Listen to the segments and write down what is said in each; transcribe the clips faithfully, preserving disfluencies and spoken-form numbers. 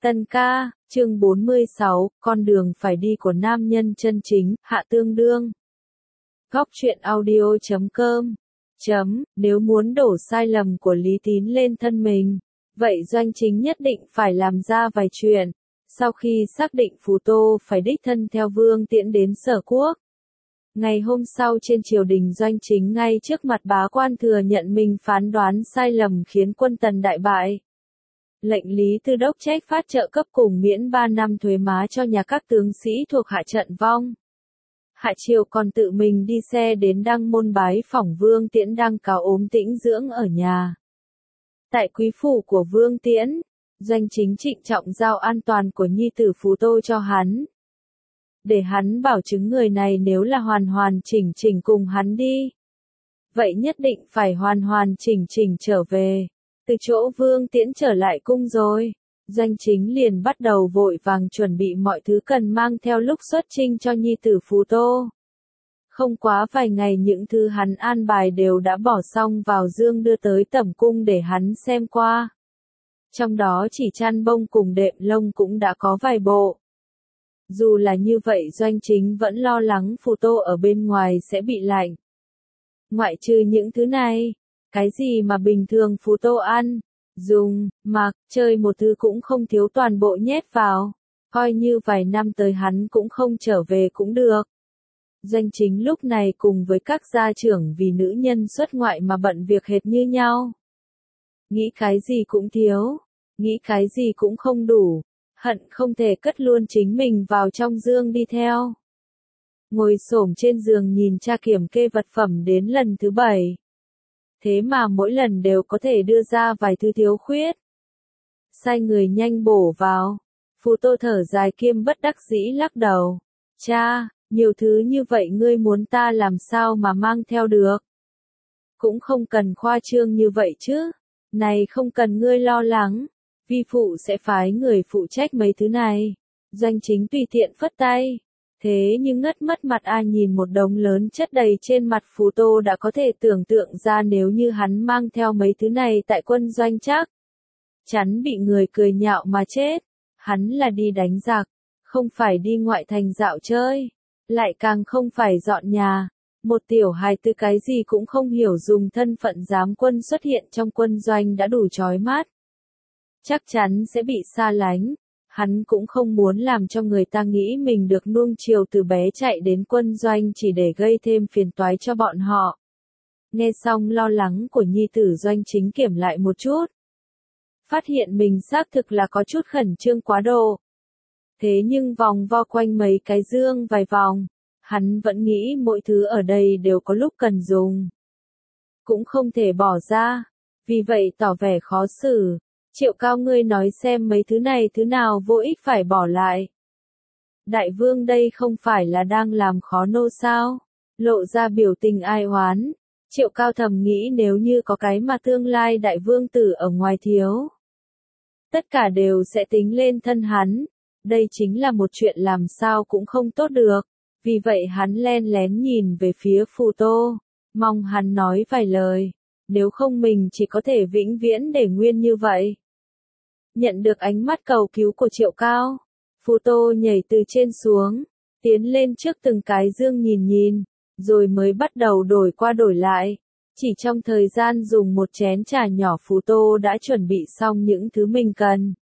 Tân ca, chương bốn mươi sáu, con đường phải đi của nam nhân chân chính, hạ tương đương. Góc truyện audio chấm com chấm, nếu muốn đổ sai lầm của Lý Tín lên thân mình, vậy Doanh Chính nhất định phải làm ra vài chuyện. Sau khi xác định Phù Tô phải đích thân theo Vương Tiễn đến Sở Quốc. Ngày hôm sau trên triều đình, Doanh Chính ngay trước mặt bá quan thừa nhận mình phán đoán sai lầm khiến quân Tần đại bại. Lệnh Lý Tư Đốc trách phát trợ cấp cùng miễn ba năm thuế má cho nhà các tướng sĩ thuộc hạ trận vong. Hạ Triều còn tự mình đi xe đến Đăng Môn bái phỏng Vương Tiễn đang cáo ốm tĩnh dưỡng ở nhà. Tại quý phủ của Vương Tiễn, Doanh Chính trịnh trọng giao an toàn của nhi tử Phù Tô cho hắn. Để hắn bảo chứng người này nếu là hoàn hoàn chỉnh chỉnh cùng hắn đi, vậy nhất định phải hoàn hoàn chỉnh chỉnh trở về. Từ chỗ Vương Tiễn trở lại cung rồi, Doanh Chính liền bắt đầu vội vàng chuẩn bị mọi thứ cần mang theo lúc xuất chinh cho nhi tử Phù Tô. Không quá vài ngày những thứ hắn an bài đều đã bỏ xong vào dương đưa tới tẩm cung để hắn xem qua. Trong đó chỉ chăn bông cùng đệm lông cũng đã có vài bộ. Dù là như vậy Doanh Chính vẫn lo lắng Phù Tô ở bên ngoài sẽ bị lạnh. Ngoại trừ những thứ này, cái gì mà bình thường Phù Tô ăn, dùng, mặc, chơi một thứ cũng không thiếu toàn bộ nhét vào. Coi như vài năm tới hắn cũng không trở về cũng được. Doanh Chính lúc này cùng với các gia trưởng vì nữ nhân xuất ngoại mà bận việc hệt như nhau. Nghĩ cái gì cũng thiếu, nghĩ cái gì cũng không đủ, hận không thể cất luôn chính mình vào trong dương đi theo. Ngồi xổm trên giường nhìn cha kiểm kê vật phẩm đến lần thứ bảy. Thế mà mỗi lần đều có thể đưa ra vài thứ thiếu khuyết. Sai người nhanh bổ vào. Phù Tô thở dài kiêm bất đắc dĩ lắc đầu. Cha, nhiều thứ như vậy ngươi muốn ta làm sao mà mang theo được? Cũng không cần khoa trương như vậy chứ. Này không cần ngươi lo lắng. Vi phụ sẽ phái người phụ trách mấy thứ này. Doanh Chính tùy tiện phất tay. Thế nhưng ngất mất mặt ai nhìn một đống lớn chất đầy trên mặt Phù Tô đã có thể tưởng tượng ra nếu như hắn mang theo mấy thứ này tại quân doanh chắc chắn bị người cười nhạo mà chết. Hắn là đi đánh giặc, không phải đi ngoại thành dạo chơi, lại càng không phải dọn nhà. Một tiểu hài từ cái gì cũng không hiểu dùng thân phận giám quân xuất hiện trong quân doanh đã đủ chói mắt. Chắc chắn sẽ bị xa lánh. Hắn cũng không muốn làm cho người ta nghĩ mình được nuông chiều từ bé chạy đến quân doanh chỉ để gây thêm phiền toái cho bọn họ. Nghe xong lo lắng của nhi tử Doanh Chính kiểm lại một chút. Phát hiện mình xác thực là có chút khẩn trương quá độ. Thế nhưng vòng vo quanh mấy cái dương vài vòng, hắn vẫn nghĩ mỗi thứ ở đây đều có lúc cần dùng. Cũng không thể bỏ ra, vì vậy tỏ vẻ khó xử. Triệu Cao ngươi nói xem mấy thứ này thứ nào vô ích phải bỏ lại. Đại vương đây không phải là đang làm khó nô sao? Lộ ra biểu tình ai oán. Triệu Cao thầm nghĩ nếu như có cái mà tương lai đại vương tử ở ngoài thiếu. Tất cả đều sẽ tính lên thân hắn. Đây chính là một chuyện làm sao cũng không tốt được. Vì vậy hắn len lén nhìn về phía Phù Tô. Mong hắn nói vài lời. Nếu không mình chỉ có thể vĩnh viễn để nguyên như vậy. Nhận được ánh mắt cầu cứu của Triệu Cao, Phù Tô nhảy từ trên xuống, tiến lên trước từng cái dương nhìn nhìn, rồi mới bắt đầu đổi qua đổi lại. Chỉ trong thời gian dùng một chén trà nhỏ Phù Tô đã chuẩn bị xong những thứ mình cần.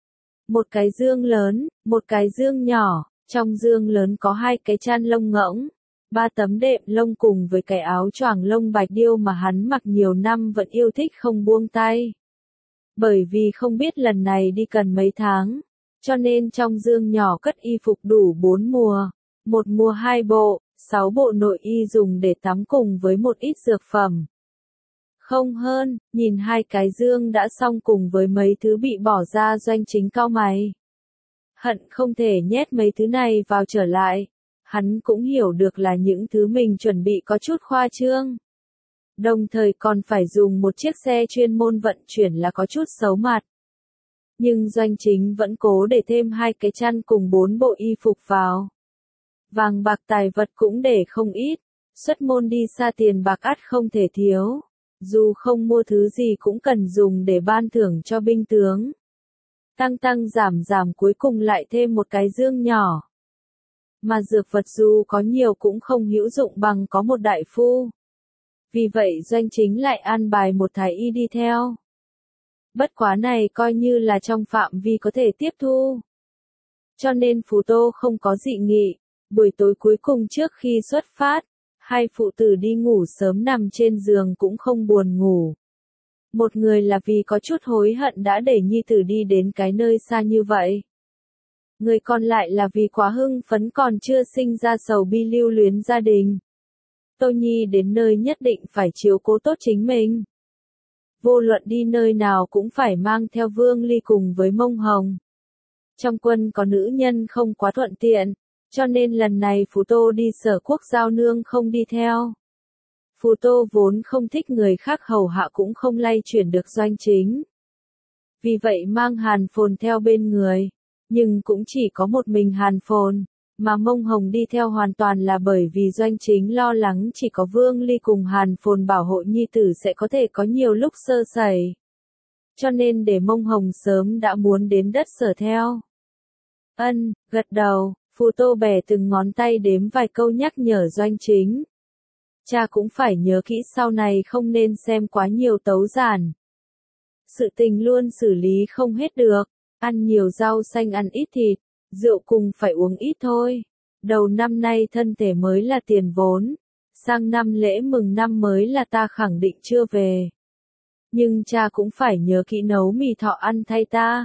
Một cái dương lớn, một cái dương nhỏ, trong dương lớn có hai cái chăn lông ngỗng, ba tấm đệm lông cùng với cái áo choàng lông bạch điêu mà hắn mặc nhiều năm vẫn yêu thích không buông tay. Bởi vì không biết lần này đi cần mấy tháng, cho nên trong dương nhỏ cất y phục đủ bốn mùa, một mùa hai bộ, sáu bộ nội y dùng để tắm cùng với một ít dược phẩm. Không hơn, nhìn hai cái dương đã xong cùng với mấy thứ bị bỏ ra Doanh Chính cau mày. Hận không thể nhét mấy thứ này vào trở lại, hắn cũng hiểu được là những thứ mình chuẩn bị có chút khoa trương. Đồng thời còn phải dùng một chiếc xe chuyên môn vận chuyển là có chút xấu mặt. Nhưng Doanh Chính vẫn cố để thêm hai cái chăn cùng bốn bộ y phục vào. Vàng bạc tài vật cũng để không ít, xuất môn đi xa tiền bạc ắt không thể thiếu. Dù không mua thứ gì cũng cần dùng để ban thưởng cho binh tướng. Tăng tăng giảm giảm cuối cùng lại thêm một cái dương nhỏ. Mà dược vật dù có nhiều cũng không hữu dụng bằng có một đại phu. Vì vậy Doanh Chính lại an bài một thái y đi theo. Bất quá này coi như là trong phạm vi có thể tiếp thu. Cho nên Phù Tô không có dị nghị. Buổi tối cuối cùng trước khi xuất phát, hai phụ tử đi ngủ sớm nằm trên giường cũng không buồn ngủ. Một người là vì có chút hối hận đã để nhi tử đi đến cái nơi xa như vậy. Người còn lại là vì quá hưng phấn còn chưa sinh ra sầu bi lưu luyến gia đình. Tô Nhi đến nơi nhất định phải chiếu cố tốt chính mình. Vô luận đi nơi nào cũng phải mang theo Vương Ly cùng với Mông Hồng. Trong quân có nữ nhân không quá thuận tiện, cho nên lần này Phù Tô đi Sở Quốc giao nương không đi theo. Phù Tô vốn không thích người khác hầu hạ cũng không lay chuyển được Doanh Chính. Vì vậy mang Hàn Phồn theo bên người, nhưng cũng chỉ có một mình Hàn Phồn, mà Mông Hồng đi theo hoàn toàn là bởi vì Doanh Chính lo lắng chỉ có Vương Ly cùng Hàn Phồn bảo hộ nhi tử sẽ có thể có nhiều lúc sơ sẩy. Cho nên để Mông Hồng sớm đã muốn đến đất Sở theo. Ân, gật đầu, Phù Tô bẻ từng ngón tay đếm vài câu nhắc nhở Doanh Chính. Cha cũng phải nhớ kỹ sau này không nên xem quá nhiều tấu giản. Sự tình luôn xử lý không hết được, ăn nhiều rau xanh ăn ít thịt, rượu cùng phải uống ít thôi. Đầu năm nay thân thể mới là tiền vốn, sang năm lễ mừng năm mới là ta khẳng định chưa về. Nhưng cha cũng phải nhớ kỹ nấu mì thọ ăn thay ta.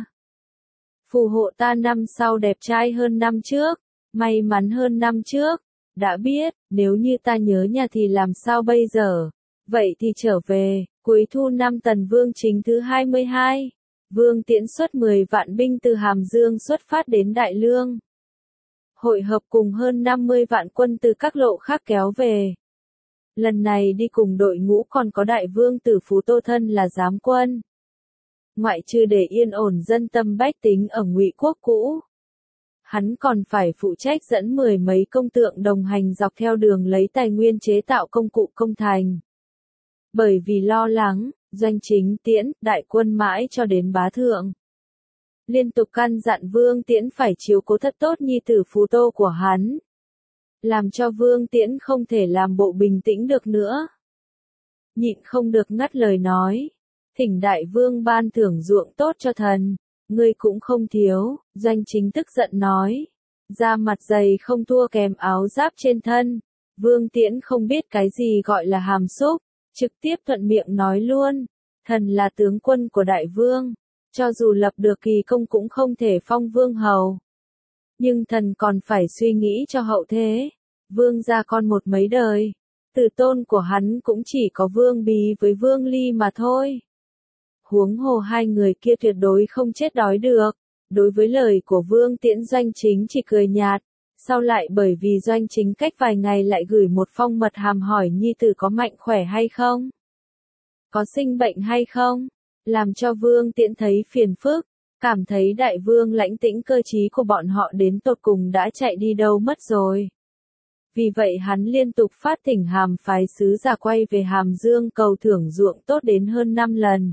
Phù hộ ta năm sau đẹp trai hơn năm trước, may mắn hơn năm trước. Đã biết, nếu như ta nhớ nhà thì làm sao bây giờ? Vậy thì trở về, cuối thu năm Tần Vương Chính thứ hai mươi hai. Vương Tiễn xuất mười vạn binh từ Hàm Dương xuất phát đến Đại Lương. Hội hợp cùng hơn năm mươi vạn quân từ các lộ khác kéo về. Lần này đi cùng đội ngũ còn có Đại Vương Tử Phú Tô Thân là giám quân. Ngoại trừ để yên ổn dân tâm bách tính ở Ngụy Quốc cũ. Hắn còn phải phụ trách dẫn mười mấy công tượng đồng hành dọc theo đường lấy tài nguyên chế tạo công cụ công thành. Bởi vì lo lắng, Doanh Chính tiễn đại quân mãi cho đến bá thượng. Liên tục căn dặn Vương Tiễn phải chiếu cố thật tốt nhi tử Phú Tô của hắn. Làm cho Vương Tiễn không thể làm bộ bình tĩnh được nữa. Nhịn không được ngắt lời nói. Thỉnh đại vương ban thưởng ruộng tốt cho thần. Ngươi cũng không thiếu, Doanh Chính tức giận nói. Da mặt dày không thua kèm áo giáp trên thân. Vương Tiễn không biết cái gì gọi là hàm xúc, trực tiếp thuận miệng nói luôn. Thần là tướng quân của đại vương, cho dù lập được kỳ công cũng không thể phong vương hầu. Nhưng thần còn phải suy nghĩ cho hậu thế. Vương gia con một mấy đời, tử tôn của hắn cũng chỉ có Vương Bí với Vương Ly mà thôi. Huống hồ hai người kia tuyệt đối không chết đói được. Đối với lời của Vương Tiễn Doanh Chính chỉ cười nhạt, sau lại bởi vì Doanh Chính cách vài ngày lại gửi một phong mật hàm hỏi nhi tử có mạnh khỏe hay không, có sinh bệnh hay không, làm cho Vương Tiễn thấy phiền phức, cảm thấy đại vương lãnh tĩnh cơ trí của bọn họ đến tột cùng đã chạy đi đâu mất rồi. Vì vậy hắn liên tục phát thỉnh hàm phái sứ giả quay về Hàm Dương cầu thưởng ruộng tốt đến hơn năm lần.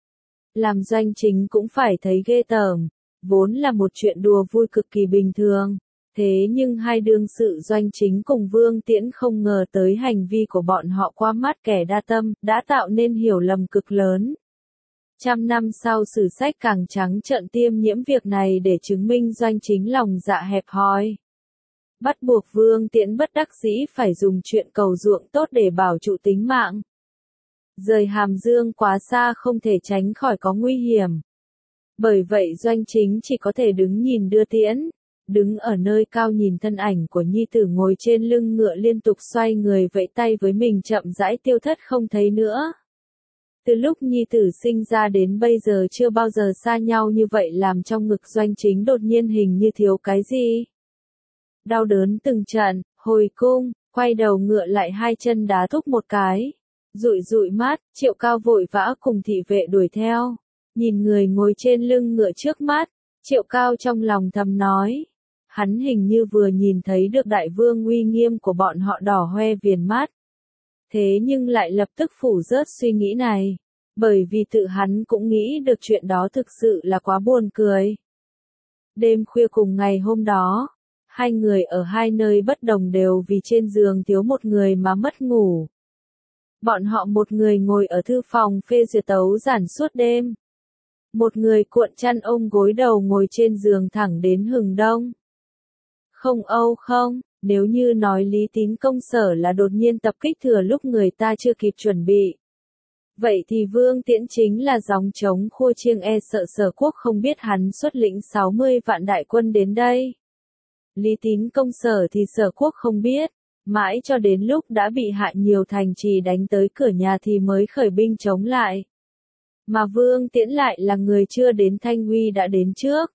Làm Doanh Chính cũng phải thấy ghê tởm, vốn là một chuyện đùa vui cực kỳ bình thường. Thế nhưng hai đương sự Doanh Chính cùng Vương Tiễn không ngờ tới hành vi của bọn họ qua mắt kẻ đa tâm, đã tạo nên hiểu lầm cực lớn. Trăm năm sau sử sách càng trắng trợn tiêm nhiễm việc này để chứng minh Doanh Chính lòng dạ hẹp hòi. Bắt buộc Vương Tiễn bất đắc dĩ phải dùng chuyện cầu ruộng tốt để bảo trụ tính mạng. Rời Hàm Dương quá xa không thể tránh khỏi có nguy hiểm. Bởi vậy Doanh Chính chỉ có thể đứng nhìn đưa tiễn. Đứng ở nơi cao nhìn thân ảnh của nhi tử ngồi trên lưng ngựa liên tục xoay người vẫy tay với mình chậm rãi tiêu thất không thấy nữa. Từ lúc nhi tử sinh ra đến bây giờ chưa bao giờ xa nhau như vậy làm trong ngực Doanh Chính đột nhiên hình như thiếu cái gì. Đau đớn từng trận, hồi cung, quay đầu ngựa lại hai chân đá thúc một cái. Rụi rụi mắt, Triệu Cao vội vã cùng thị vệ đuổi theo. Nhìn người ngồi trên lưng ngựa trước mắt, Triệu Cao trong lòng thầm nói. Hắn hình như vừa nhìn thấy được đại vương uy nghiêm của bọn họ đỏ hoe viền mắt. Thế nhưng lại lập tức phủ rớt suy nghĩ này. Bởi vì tự hắn cũng nghĩ được chuyện đó thực sự là quá buồn cười. Đêm khuya cùng ngày hôm đó, hai người ở hai nơi bất đồng đều vì trên giường thiếu một người mà mất ngủ. Bọn họ một người ngồi ở thư phòng phê duyệt tấu giản suốt đêm. Một người cuộn chăn ôm gối đầu ngồi trên giường thẳng đến hừng đông. Không âu không, nếu như nói Lý Tín công sở là đột nhiên tập kích thừa lúc người ta chưa kịp chuẩn bị. Vậy thì Vương Tiễn chính là gióng trống khua chiêng e sợ Sở Quốc không biết hắn xuất lĩnh sáu mươi vạn đại quân đến đây. Lý Tín công sở thì Sở Quốc không biết, mãi cho đến lúc đã bị hạ nhiều thành trì đánh tới cửa nhà thì mới khởi binh chống lại. Mà Vương Tiễn lại là người chưa đến Thanh Huy đã đến trước.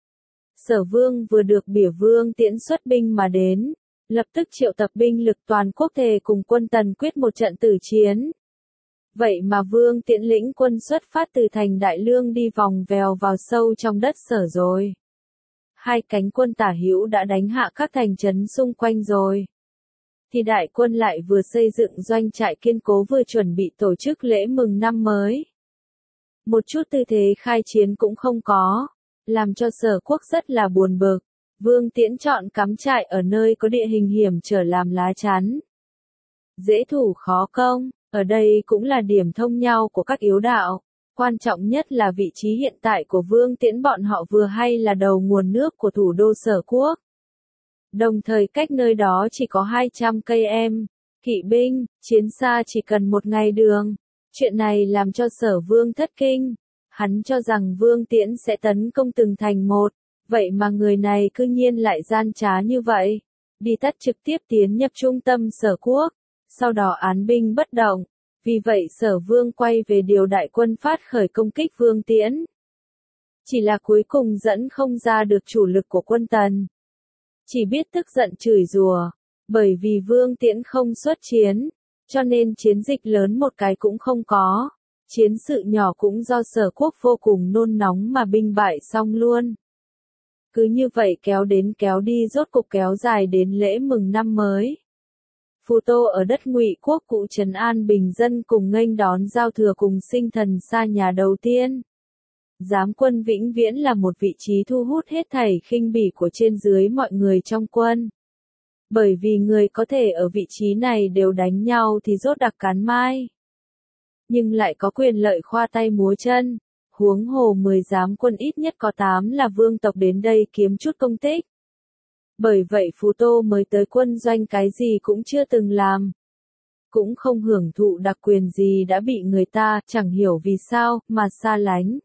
Sở Vương vừa được bỉa Vương Tiễn xuất binh mà đến, lập tức triệu tập binh lực toàn quốc thề cùng quân Tần quyết một trận tử chiến. Vậy mà Vương Tiễn lĩnh quân xuất phát từ thành Đại Lương đi vòng vèo vào sâu trong đất Sở rồi. Hai cánh quân tả hữu đã đánh hạ các thành trấn xung quanh rồi. Thì đại quân lại vừa xây dựng doanh trại kiên cố vừa chuẩn bị tổ chức lễ mừng năm mới. Một chút tư thế khai chiến cũng không có, làm cho Sở Quốc rất là buồn bực. Vương Tiễn chọn cắm trại ở nơi có địa hình hiểm trở làm lá chắn. Dễ thủ khó công, ở đây cũng là điểm thông nhau của các yếu đạo. Quan trọng nhất là vị trí hiện tại của Vương Tiễn bọn họ vừa hay là đầu nguồn nước của thủ đô Sở Quốc. Đồng thời cách nơi đó chỉ có hai trăm cây em, kỵ binh, chiến xa chỉ cần một ngày đường. Chuyện này làm cho Sở Vương thất kinh. Hắn cho rằng Vương Tiễn sẽ tấn công từng thành một, vậy mà người này cư nhiên lại gian trá như vậy. Đi tắt trực tiếp tiến nhập trung tâm Sở Quốc, sau đó án binh bất động. Vì vậy Sở Vương quay về điều đại quân phát khởi công kích Vương Tiễn. Chỉ là cuối cùng dẫn không ra được chủ lực của quân Tần. Chỉ biết tức giận chửi rủa, bởi vì Vương Tiễn không xuất chiến, cho nên chiến dịch lớn một cái cũng không có. Chiến sự nhỏ cũng do Sở Quốc vô cùng nôn nóng mà binh bại xong luôn. Cứ như vậy kéo đến kéo đi rốt cục kéo dài đến lễ mừng năm mới. Phù Tô ở đất Ngụy Quốc cụ trấn an bình dân cùng nghênh đón giao thừa cùng sinh thần xa nhà đầu tiên. Giám quân vĩnh viễn là một vị trí thu hút hết thảy khinh bỉ của trên dưới mọi người trong quân. Bởi vì người có thể ở vị trí này đều đánh nhau thì rốt đặc cán mai. Nhưng lại có quyền lợi khoa tay múa chân, huống hồ mười giám quân ít nhất có tám là vương tộc đến đây kiếm chút công tích. Bởi vậy Phù Tô mới tới quân doanh cái gì cũng chưa từng làm. Cũng không hưởng thụ đặc quyền gì đã bị người ta, chẳng hiểu vì sao, mà xa lánh.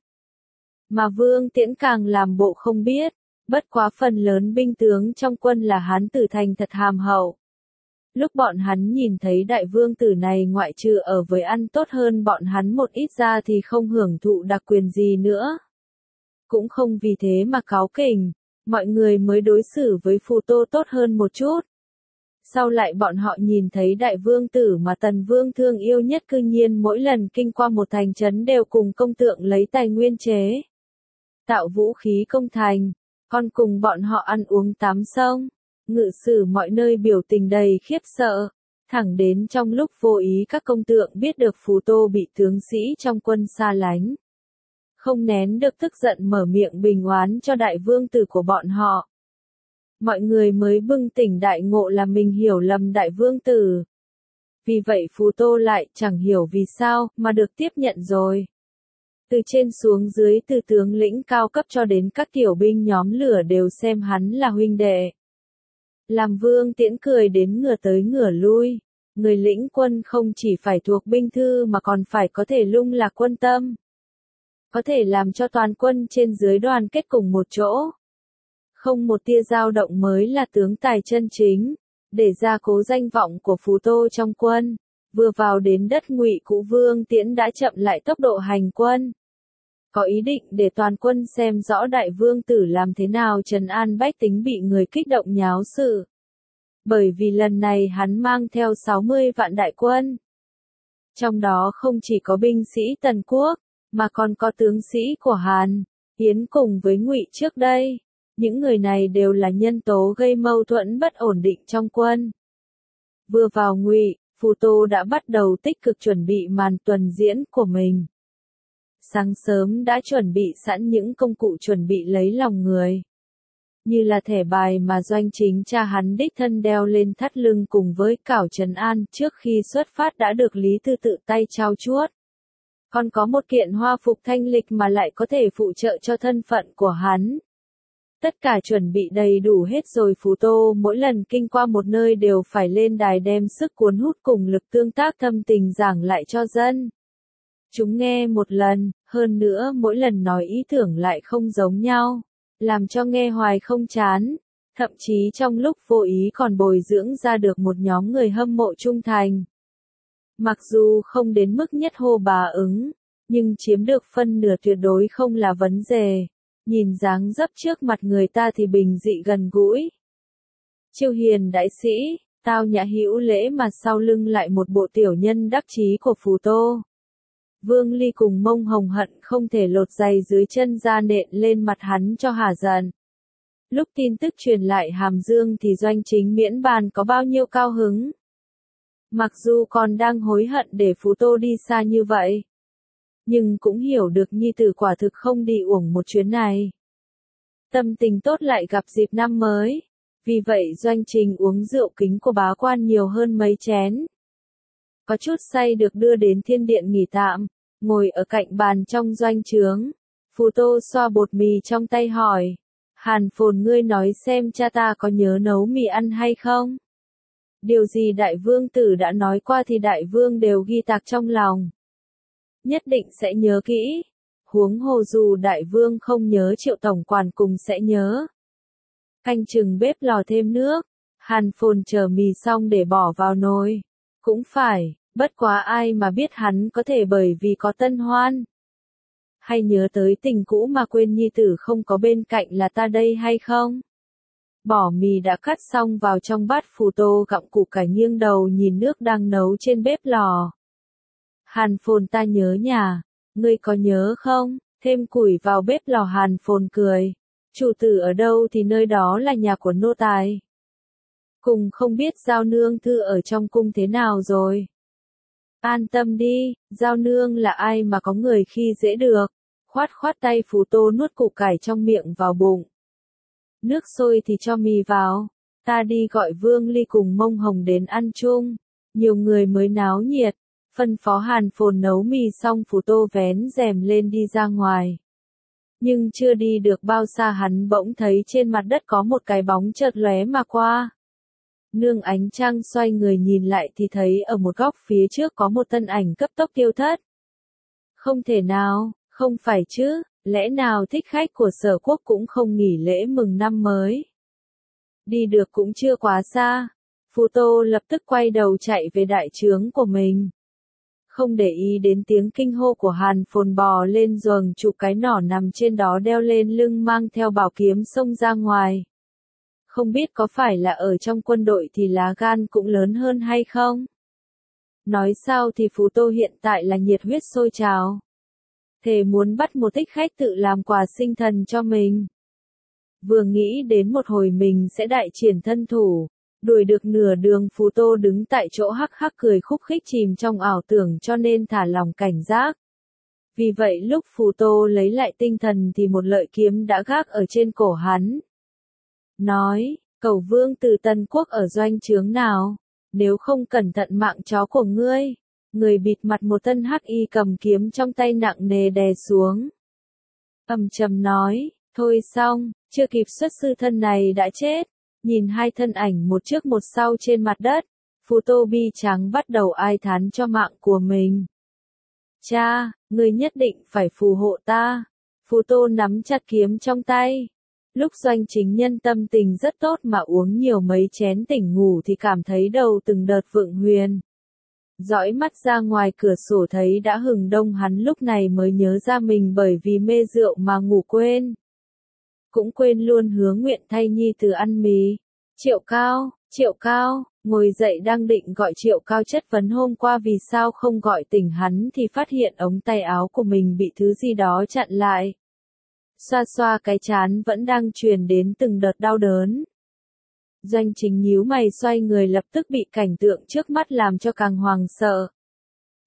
Mà Vương Tiễn càng làm bộ không biết, bất quá phần lớn binh tướng trong quân là Hán tử thành thật hàm hậu. Lúc bọn hắn nhìn thấy đại vương tử này ngoại trừ ở với ăn tốt hơn bọn hắn một ít ra thì không hưởng thụ đặc quyền gì nữa. Cũng không vì thế mà cáu kỉnh, mọi người mới đối xử với Phù Tô tốt hơn một chút. Sau lại bọn họ nhìn thấy đại vương tử mà Tần Vương thương yêu nhất cư nhiên mỗi lần kinh qua một thành trấn đều cùng công tượng lấy tài nguyên chế. Tạo vũ khí công thành, còn cùng bọn họ ăn uống tắm sông, ngự sử mọi nơi biểu tình đầy khiếp sợ. Thẳng đến trong lúc vô ý các công tượng biết được Phù Tô bị tướng sĩ trong quân xa lánh. Không nén được tức giận mở miệng bình oán cho đại vương tử của bọn họ. Mọi người mới bừng tỉnh đại ngộ là mình hiểu lầm đại vương tử. Vì vậy Phù Tô lại chẳng hiểu vì sao mà được tiếp nhận rồi. Từ trên xuống dưới từ tướng lĩnh cao cấp cho đến các tiểu binh nhóm lửa đều xem hắn là huynh đệ. Làm Vương Tiễn cười đến ngửa tới ngửa lui. Người lĩnh quân không chỉ phải thuộc binh thư mà còn phải có thể lung lạc quân tâm. Có thể làm cho toàn quân trên dưới đoàn kết cùng một chỗ. Không một tia dao động mới là tướng tài chân chính. Để gia cố danh vọng của Phù Tô trong quân. Vừa vào đến đất Ngụy Cũ Vương Tiễn đã chậm lại tốc độ hành quân. Có ý định để toàn quân xem rõ đại vương tử làm thế nào trấn an bách tính bị người kích động nháo sự. Bởi vì lần này hắn mang theo sáu mươi vạn đại quân. Trong đó không chỉ có binh sĩ Tần Quốc, mà còn có tướng sĩ của Hàn, Yến cùng với Ngụy trước đây. Những người này đều là nhân tố gây mâu thuẫn bất ổn định trong quân. Vừa vào Ngụy, Phù Tô đã bắt đầu tích cực chuẩn bị màn tuần diễn của mình. Sáng sớm đã chuẩn bị sẵn những công cụ chuẩn bị lấy lòng người. Như là thẻ bài mà Doanh Chính cha hắn đích thân đeo lên thắt lưng cùng với cảo trấn an trước khi xuất phát đã được Lý Tư tự tay trao chuốt. Còn có một kiện hoa phục thanh lịch mà lại có thể phụ trợ cho thân phận của hắn. Tất cả chuẩn bị đầy đủ hết rồi. Phù Tô mỗi lần kinh qua một nơi đều phải lên đài đem sức cuốn hút cùng lực tương tác thâm tình giảng lại cho dân. Chúng nghe một lần, hơn nữa mỗi lần nói ý tưởng lại không giống nhau, làm cho nghe hoài không chán, thậm chí trong lúc vô ý còn bồi dưỡng ra được một nhóm người hâm mộ trung thành. Mặc dù không đến mức nhất hô bá ứng, nhưng chiếm được phân nửa tuyệt đối không là vấn đề. Nhìn dáng dấp trước mặt người ta thì bình dị gần gũi. Chiêu hiền đại sĩ, tao nhã hữu lễ mà sau lưng lại một bộ tiểu nhân đắc chí của Phù Tô. Vương Ly cùng Mông Hồng hận không thể lột giày dưới chân ra nện lên mặt hắn cho hả giận. Lúc tin tức truyền lại Hàm Dương thì Doanh Chính miễn bàn có bao nhiêu cao hứng. Mặc dù còn đang hối hận để Phù Tô đi xa như vậy, nhưng cũng hiểu được nhi tử quả thực không đi uổng một chuyến này. Tâm tình tốt lại gặp dịp năm mới, vì vậy Doanh Chính uống rượu kính của bá quan nhiều hơn mấy chén. Có chút say được đưa đến thiên điện nghỉ tạm, ngồi ở cạnh bàn trong doanh trướng. Phù Tô xoa bột mì trong tay hỏi, Hàn Phồn ngươi nói xem cha ta có nhớ nấu mì ăn hay không? Điều gì đại vương tử đã nói qua thì đại vương đều ghi tạc trong lòng. Nhất định sẽ nhớ kỹ, huống hồ dù đại vương không nhớ Triệu tổng quản cùng sẽ nhớ. Canh chừng bếp lò thêm nước, Hàn Phồn chờ mì xong để bỏ vào nồi. Cũng phải, bất quá ai mà biết hắn có thể bởi vì có tân hoan. Hay nhớ tới tình cũ mà quên nhi tử không có bên cạnh là ta đây hay không? Bỏ mì đã cắt xong vào trong bát. Phù Tô gặm củ cải nghiêng đầu nhìn nước đang nấu trên bếp lò. Hàn Phồn ta nhớ nhà, ngươi có nhớ không? Thêm củi vào bếp lò. Hàn Phồn cười, chủ tử ở đâu thì nơi đó là nhà của nô tài. Cùng không biết Giao nương thư ở trong cung thế nào rồi. An tâm đi, Giao nương là ai mà có người khi dễ được. Khoát khoát tay. Phù Tô nuốt củ cải trong miệng vào bụng. Nước sôi thì cho mì vào, ta đi gọi Vương Ly cùng Mông Hồng đến ăn chung, nhiều người mới náo nhiệt. Phân phó Hàn Phồn nấu mì xong Phù Tô vén rèm lên đi ra ngoài. Nhưng chưa đi được bao xa hắn bỗng thấy trên mặt đất có một cái bóng chợt lóe mà qua. Nương ánh trăng xoay người nhìn lại thì thấy ở một góc phía trước có một thân ảnh cấp tốc tiêu thất. Không thể nào, không phải chứ, lẽ nào thích khách của Sở Quốc cũng không nghỉ lễ mừng năm mới. Đi được cũng chưa quá xa, Phù Tô lập tức quay đầu chạy về đại trướng của mình. Không để ý đến tiếng kinh hô của Hàn Phồn, bò lên giường chụp cái nỏ nằm trên đó đeo lên lưng, mang theo bảo kiếm xông ra ngoài. Không biết có phải là ở trong quân đội thì lá gan cũng lớn hơn hay không? Nói sao thì Phù Tô hiện tại là nhiệt huyết sôi trào. Thề muốn bắt một thích khách tự làm quà sinh thần cho mình. Vừa nghĩ đến một hồi mình sẽ đại triển thân thủ, đuổi được nửa đường Phù Tô đứng tại chỗ hắc hắc cười khúc khích chìm trong ảo tưởng cho nên thả lòng cảnh giác. Vì vậy lúc Phù Tô lấy lại tinh thần thì một lợi kiếm đã gác ở trên cổ hắn. Nói, cầu vương từ Tân Quốc ở doanh trướng nào, nếu không cẩn thận mạng chó của ngươi. Người bịt mặt một thân hắc y cầm kiếm trong tay nặng nề đè xuống. Ầm trầm nói, thôi xong, chưa kịp xuất sư thân này đã chết. Nhìn hai thân ảnh một trước một sau trên mặt đất, Phù Tô bi trắng bắt đầu ai thán cho mạng của mình. Cha, ngươi nhất định phải phù hộ ta. Phù Tô nắm chặt kiếm trong tay. Lúc Doanh Chính nhân tâm tình rất tốt mà uống nhiều mấy chén tỉnh ngủ thì cảm thấy đầu từng đợt vượng huyền. Dõi mắt ra ngoài cửa sổ thấy đã hừng đông, hắn lúc này mới nhớ ra mình bởi vì mê rượu mà ngủ quên. Cũng quên luôn hứa nguyện thay nhi từ ăn mì. Triệu Cao, Triệu Cao, ngồi dậy đang định gọi Triệu Cao chất vấn hôm qua vì sao không gọi tỉnh hắn thì phát hiện ống tay áo của mình bị thứ gì đó chặn lại. Xoa xoa cái trán vẫn đang truyền đến từng đợt đau đớn. Doanh Chính nhíu mày xoay người lập tức bị cảnh tượng trước mắt làm cho càng hoảng sợ.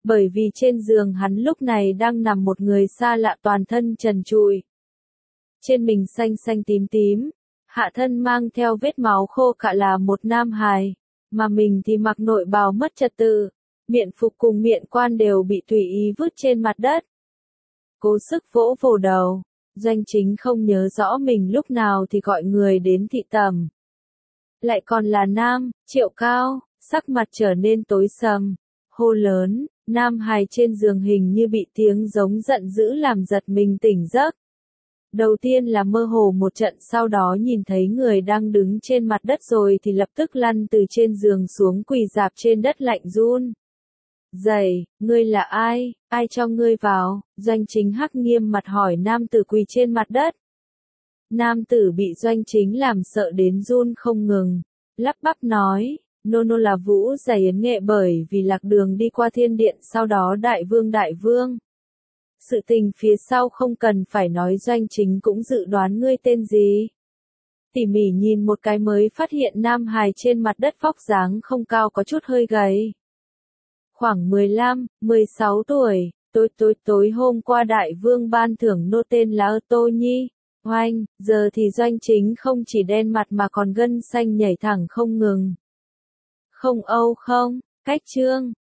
Bởi vì trên giường hắn lúc này đang nằm một người xa lạ toàn thân trần trụi. Trên mình xanh xanh tím tím, hạ thân mang theo vết máu khô cả là một nam hài, mà mình thì mặc nội bào mất trật tự, miện phục cùng miện quan đều bị tùy ý vứt trên mặt đất. Cố sức vỗ vồ đầu, Doanh Chính không nhớ rõ mình lúc nào thì gọi người đến thị tẩm. Lại còn là nam, Triệu Cao, sắc mặt trở nên tối sầm, hô lớn, nam hài trên giường hình như bị tiếng giống giận dữ làm giật mình tỉnh giấc. Đầu tiên là mơ hồ một trận, sau đó nhìn thấy người đang đứng trên mặt đất rồi thì lập tức lăn từ trên giường xuống quỳ rạp trên đất lạnh run. Dậy, ngươi là ai, ai cho ngươi vào? Doanh Chính hắc nghiêm mặt hỏi nam tử quỳ trên mặt đất. Nam tử bị Doanh Chính làm sợ đến run không ngừng, lắp bắp nói, nô nô là Vũ Giải Yến Nghệ, bởi vì lạc đường đi qua thiên điện, sau đó đại vương đại vương. Sự tình phía sau không cần phải nói, Doanh Chính cũng dự đoán ngươi tên gì. Tỉ mỉ nhìn một cái mới phát hiện nam hài trên mặt đất vóc dáng không cao, có chút hơi gầy. Khoảng mười lăm, mười sáu tuổi, tối tối tối hôm qua đại vương ban thưởng nô tên là Tô Nhi. Oanh, giờ thì Doanh Chính không chỉ đen mặt mà còn gân xanh nhảy thẳng không ngừng. Không âu không, cách chương.